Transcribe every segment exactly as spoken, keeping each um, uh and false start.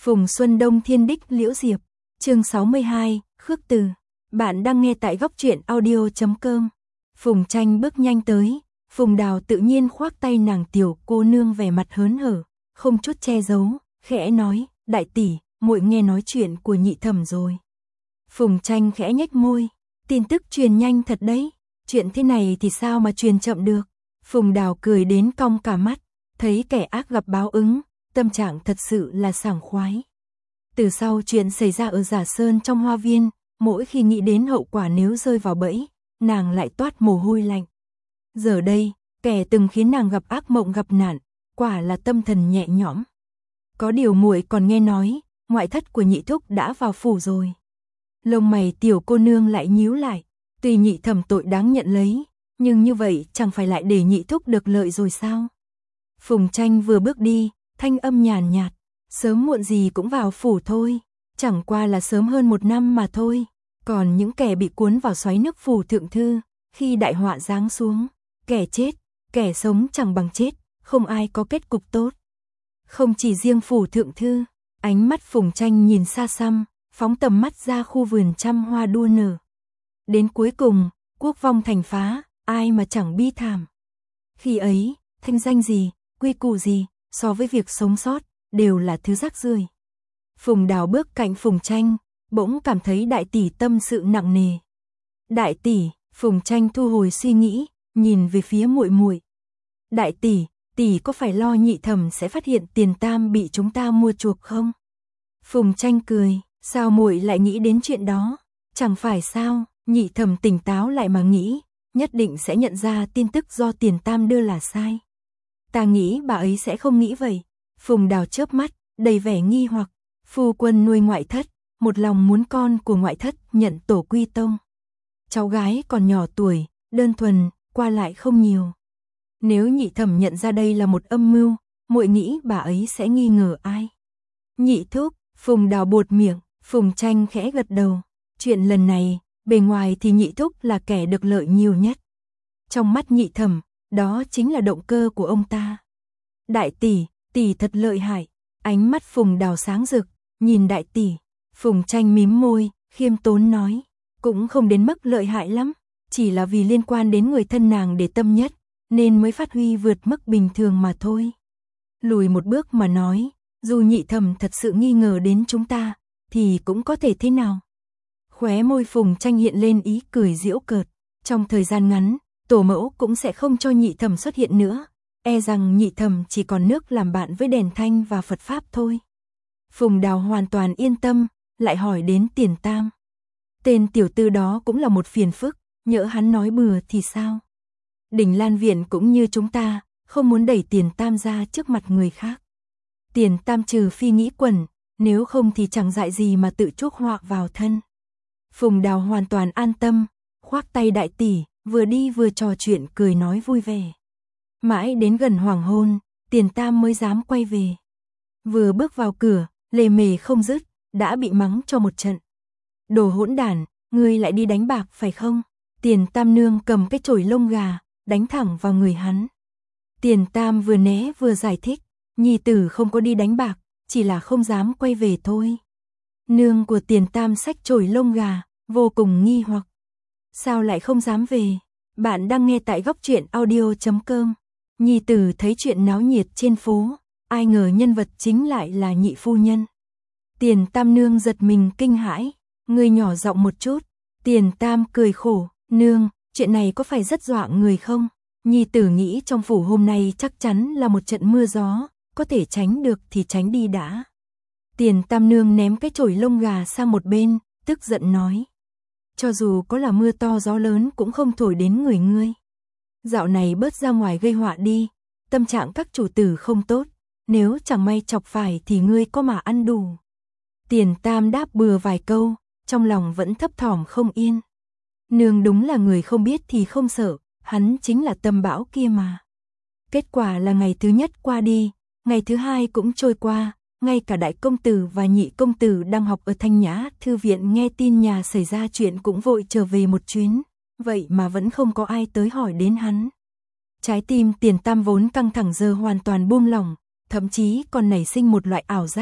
Phùng Xuân Đông Thiên Đích Liễu Diệp, chương sáu mươi hai, Khước Từ. Bạn đang nghe tại góc truyện audio chấm com. Phùng Tranh bước nhanh tới, Phùng Đào tự nhiên khoác tay nàng tiểu cô nương vẻ mặt hớn hở, không chút che giấu, khẽ nói, đại tỷ, muội nghe nói chuyện của nhị thẩm rồi. Phùng Tranh khẽ nhếch môi, tin tức truyền nhanh thật đấy, chuyện thế này thì sao mà truyền chậm được. Phùng Đào cười đến cong cả mắt, thấy kẻ ác gặp báo ứng, tâm trạng thật sự là sảng khoái. Từ sau chuyện xảy ra ở Giả Sơn trong hoa viên, mỗi khi nghĩ đến hậu quả nếu rơi vào bẫy, nàng lại toát mồ hôi lạnh. Giờ đây, kẻ từng khiến nàng gặp ác mộng gặp nạn, quả là tâm thần nhẹ nhõm. Có điều muội còn nghe nói, ngoại thất của nhị thúc đã vào phủ rồi. Lông mày tiểu cô nương lại nhíu lại, tuy nhị thẩm tội đáng nhận lấy, nhưng như vậy chẳng phải lại để nhị thúc được lợi rồi sao? Phùng Tranh vừa bước đi, thanh âm nhàn nhạt, sớm muộn gì cũng vào phủ thôi, chẳng qua là sớm hơn một năm mà thôi. Còn những kẻ bị cuốn vào xoáy nước phủ thượng thư, khi đại họa giáng xuống, kẻ chết, kẻ sống chẳng bằng chết, không ai có kết cục tốt. Không chỉ riêng phủ thượng thư, ánh mắt Phùng Tranh nhìn xa xăm, phóng tầm mắt ra khu vườn trăm hoa đua nở. Đến cuối cùng, quốc vong thành phá, ai mà chẳng bi thảm. Khi ấy, thanh danh gì, quy củ gì, so với việc sống sót, đều là thứ rác rưởi. Phùng Đào bước cạnh Phùng Tranh, bỗng cảm thấy đại tỷ tâm sự nặng nề. Đại tỷ, Phùng Tranh thu hồi suy nghĩ, nhìn về phía muội muội. Đại tỷ, tỷ có phải lo nhị thẩm sẽ phát hiện Tiền Tam bị chúng ta mua chuộc không? Phùng Tranh cười, sao muội lại nghĩ đến chuyện đó? Chẳng phải sao, nhị thẩm tỉnh táo lại mà nghĩ, nhất định sẽ nhận ra tin tức do Tiền Tam đưa là sai. Ta nghĩ bà ấy sẽ không nghĩ vậy. Phùng Đào chớp mắt, đầy vẻ nghi hoặc, phu quân nuôi ngoại thất, một lòng muốn con của ngoại thất nhận tổ quy tông. Cháu gái còn nhỏ tuổi, đơn thuần, qua lại không nhiều. Nếu nhị thẩm nhận ra đây là một âm mưu, muội nghĩ bà ấy sẽ nghi ngờ ai? Nhị thúc, Phùng Đào buột miệng, Phùng Tranh khẽ gật đầu. Chuyện lần này, bề ngoài thì nhị thúc là kẻ được lợi nhiều nhất. Trong mắt nhị thẩm, đó chính là động cơ của ông ta. Đại tỷ, tỷ thật lợi hại. Ánh mắt Phùng Đào sáng rực, nhìn đại tỷ. Phùng Tranh mím môi, khiêm tốn nói, cũng không đến mức lợi hại lắm, chỉ là vì liên quan đến người thân nàng để tâm nhất, nên mới phát huy vượt mức bình thường mà thôi. Lùi một bước mà nói, dù nhị thẩm thật sự nghi ngờ đến chúng ta, thì cũng có thể thế nào? Khóe môi Phùng Tranh hiện lên ý cười giễu cợt, trong thời gian ngắn, tổ mẫu cũng sẽ không cho nhị thẩm xuất hiện nữa, e rằng nhị thẩm chỉ còn nước làm bạn với đèn thanh và Phật Pháp thôi. Phùng Đào hoàn toàn yên tâm, lại hỏi đến Tiền Tam. Tên tiểu tư đó cũng là một phiền phức, nhỡ hắn nói bừa thì sao? Đỉnh Lan Viện cũng như chúng ta, không muốn đẩy Tiền Tam ra trước mặt người khác. Tiền Tam trừ phi nghĩ quẩn, nếu không thì chẳng dại gì mà tự chuốc họa vào thân. Phùng Đào hoàn toàn an tâm, khoác tay đại tỷ, vừa đi vừa trò chuyện cười nói vui vẻ. Mãi đến gần hoàng hôn, Tiền Tam mới dám quay về. Vừa bước vào cửa, lề mề không dứt, đã bị mắng cho một trận. Đồ hỗn đản, ngươi lại đi đánh bạc phải không? Tiền Tam nương cầm cái chổi lông gà, đánh thẳng vào người hắn. Tiền Tam vừa né vừa giải thích, nhi tử không có đi đánh bạc, chỉ là không dám quay về thôi. Nương của Tiền Tam xách chổi lông gà, vô cùng nghi hoặc. Sao lại không dám về? Bạn đang nghe tại góc truyện audio chấm com. Nhi tử thấy chuyện náo nhiệt trên phố, ai ngờ nhân vật chính lại là nhị phu nhân. Tiền Tam nương giật mình kinh hãi, người nhỏ giọng một chút. Tiền Tam cười khổ, nương, chuyện này có phải rất dọa người không? Nhi tử nghĩ trong phủ hôm nay chắc chắn là một trận mưa gió, có thể tránh được thì tránh đi đã. Tiền Tam nương ném cái chổi lông gà sang một bên, tức giận nói. Cho dù có là mưa to gió lớn cũng không thổi đến người ngươi. Dạo này bớt ra ngoài gây họa đi, tâm trạng các chủ tử không tốt, nếu chẳng may chọc phải thì ngươi có mà ăn đủ. Tiền Tam đáp bừa vài câu, trong lòng vẫn thấp thỏm không yên. Nương đúng là người không biết thì không sợ, hắn chính là tâm bão kia mà. Kết quả là ngày thứ nhất qua đi, ngày thứ hai cũng trôi qua, ngay cả đại công tử và nhị công tử đang học ở Thanh Nhã thư viện nghe tin nhà xảy ra chuyện cũng vội trở về một chuyến, vậy mà vẫn không có ai tới hỏi đến hắn. Trái tim Tiền Tam vốn căng thẳng giờ hoàn toàn buông lỏng, thậm chí còn nảy sinh một loại ảo giác,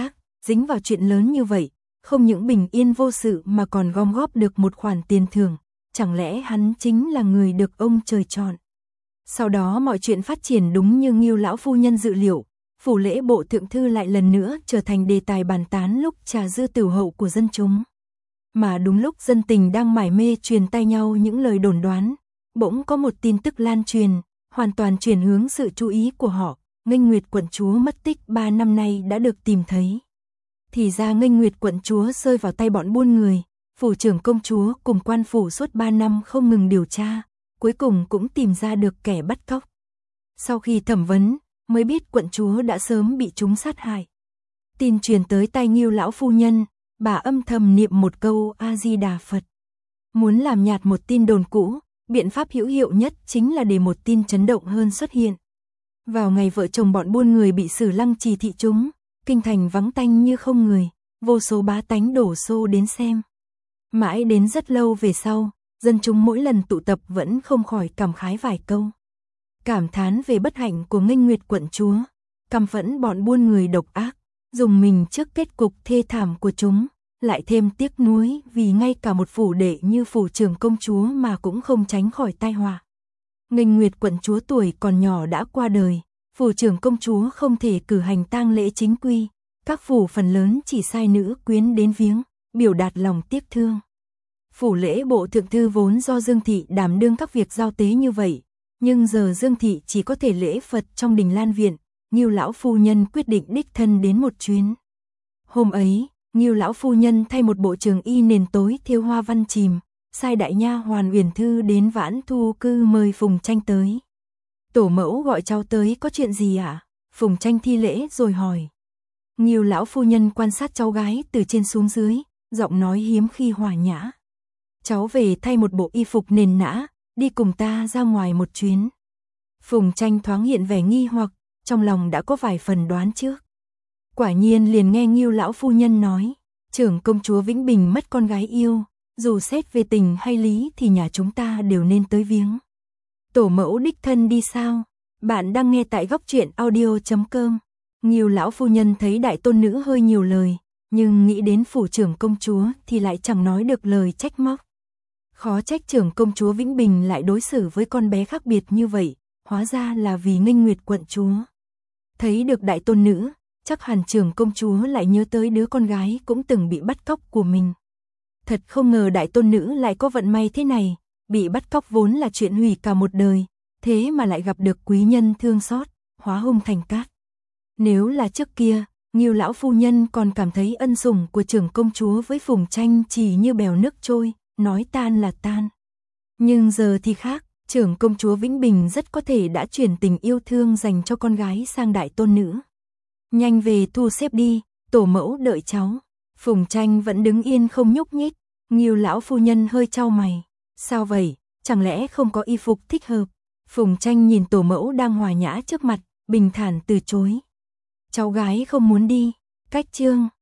dính vào chuyện lớn như vậy, không những bình yên vô sự mà còn gom góp được một khoản tiền thưởng, chẳng lẽ hắn chính là người được ông trời chọn. Sau đó mọi chuyện phát triển đúng như Ngưu lão phu nhân dự liệu, phủ lễ bộ thượng thư lại lần nữa trở thành đề tài bàn tán lúc trà dư tửu hậu của dân chúng. Mà đúng lúc dân tình đang mải mê truyền tay nhau những lời đồn đoán, bỗng có một tin tức lan truyền, hoàn toàn chuyển hướng sự chú ý của họ. Nghênh Nguyệt quận chúa mất tích ba năm nay đã được tìm thấy. Thì ra Nghênh Nguyệt quận chúa rơi vào tay bọn buôn người, phủ trưởng công chúa cùng quan phủ suốt ba năm không ngừng điều tra, cuối cùng cũng tìm ra được kẻ bắt cóc. Sau khi thẩm vấn, mới biết quận chúa đã sớm bị chúng sát hại. Tin truyền tới tai Ngưu lão phu nhân, bà âm thầm niệm một câu A Di Đà Phật. Muốn làm nhạt một tin đồn cũ, biện pháp hữu hiệu nhất chính là để một tin chấn động hơn xuất hiện. Vào ngày vợ chồng bọn buôn người bị xử lăng trì thị chúng, kinh thành vắng tanh như không người, vô số bá tánh đổ xô đến xem. Mãi đến rất lâu về sau, dân chúng mỗi lần tụ tập vẫn không khỏi cảm khái vài câu. Cảm thán về bất hạnh của Nghênh Nguyệt quận chúa, căm phẫn bọn buôn người độc ác, dùng mình trước kết cục thê thảm của chúng, lại thêm tiếc nuối vì ngay cả một phủ đệ như phủ trưởng công chúa mà cũng không tránh khỏi tai họa. Nghênh Nguyệt quận chúa tuổi còn nhỏ đã qua đời, phủ trưởng công chúa không thể cử hành tang lễ chính quy, các phủ phần lớn chỉ sai nữ quyến đến viếng, biểu đạt lòng tiếc thương. Phủ lễ bộ thượng thư vốn do Dương Thị đảm đương các việc giao tế như vậy, nhưng giờ Dương Thị chỉ có thể lễ Phật trong đình Lan Viện, Ngưu lão phu nhân quyết định đích thân đến một chuyến. Hôm ấy, Ngưu lão phu nhân thay một bộ trường y nền tối thêu hoa văn chìm, sai đại nha hoàn Uyển Thư đến Vãn Thu Cư mời Phùng Tranh tới. Tổ mẫu gọi cháu tới có chuyện gì ạ? À? Phùng Tranh thi lễ rồi hỏi. Ngưu lão phu nhân quan sát cháu gái từ trên xuống dưới, giọng nói hiếm khi hòa nhã. Cháu về thay một bộ y phục nền nã, đi cùng ta ra ngoài một chuyến. Phùng Tranh thoáng hiện vẻ nghi hoặc, trong lòng đã có vài phần đoán trước. Quả nhiên liền nghe Ngưu lão phu nhân nói, trưởng công chúa Vĩnh Bình mất con gái yêu, dù xét về tình hay lý thì nhà chúng ta đều nên tới viếng. Tổ mẫu đích thân đi sao? Bạn đang nghe tại góc truyện audio chấm com. Ngưu lão phu nhân thấy đại tôn nữ hơi nhiều lời, nhưng nghĩ đến phủ trưởng công chúa thì lại chẳng nói được lời trách móc. Khó trách trưởng công chúa Vĩnh Bình lại đối xử với con bé khác biệt như vậy, hóa ra là vì Nghênh Nguyệt quận chúa. Thấy được đại tôn nữ, chắc hẳn trưởng công chúa lại nhớ tới đứa con gái cũng từng bị bắt cóc của mình. Thật không ngờ đại tôn nữ lại có vận may thế này, bị bắt cóc vốn là chuyện hủy cả một đời, thế mà lại gặp được quý nhân thương xót, hóa hung thành cát. Nếu là trước kia, Ngưu lão phu nhân còn cảm thấy ân sủng của trưởng công chúa với Phùng Tranh chỉ như bèo nước trôi, nói tan là tan. Nhưng giờ thì khác, trưởng công chúa Vĩnh Bình rất có thể đã chuyển tình yêu thương dành cho con gái sang đại tôn nữ. Nhanh về thu xếp đi, tổ mẫu đợi cháu. Phùng Tranh vẫn đứng yên không nhúc nhích, Ngưu lão phu nhân hơi chau mày. Sao vậy, chẳng lẽ không có y phục thích hợp? Phùng Tranh nhìn tổ mẫu đang hòa nhã trước mặt, bình thản từ chối. Cháu gái không muốn đi, cách chương.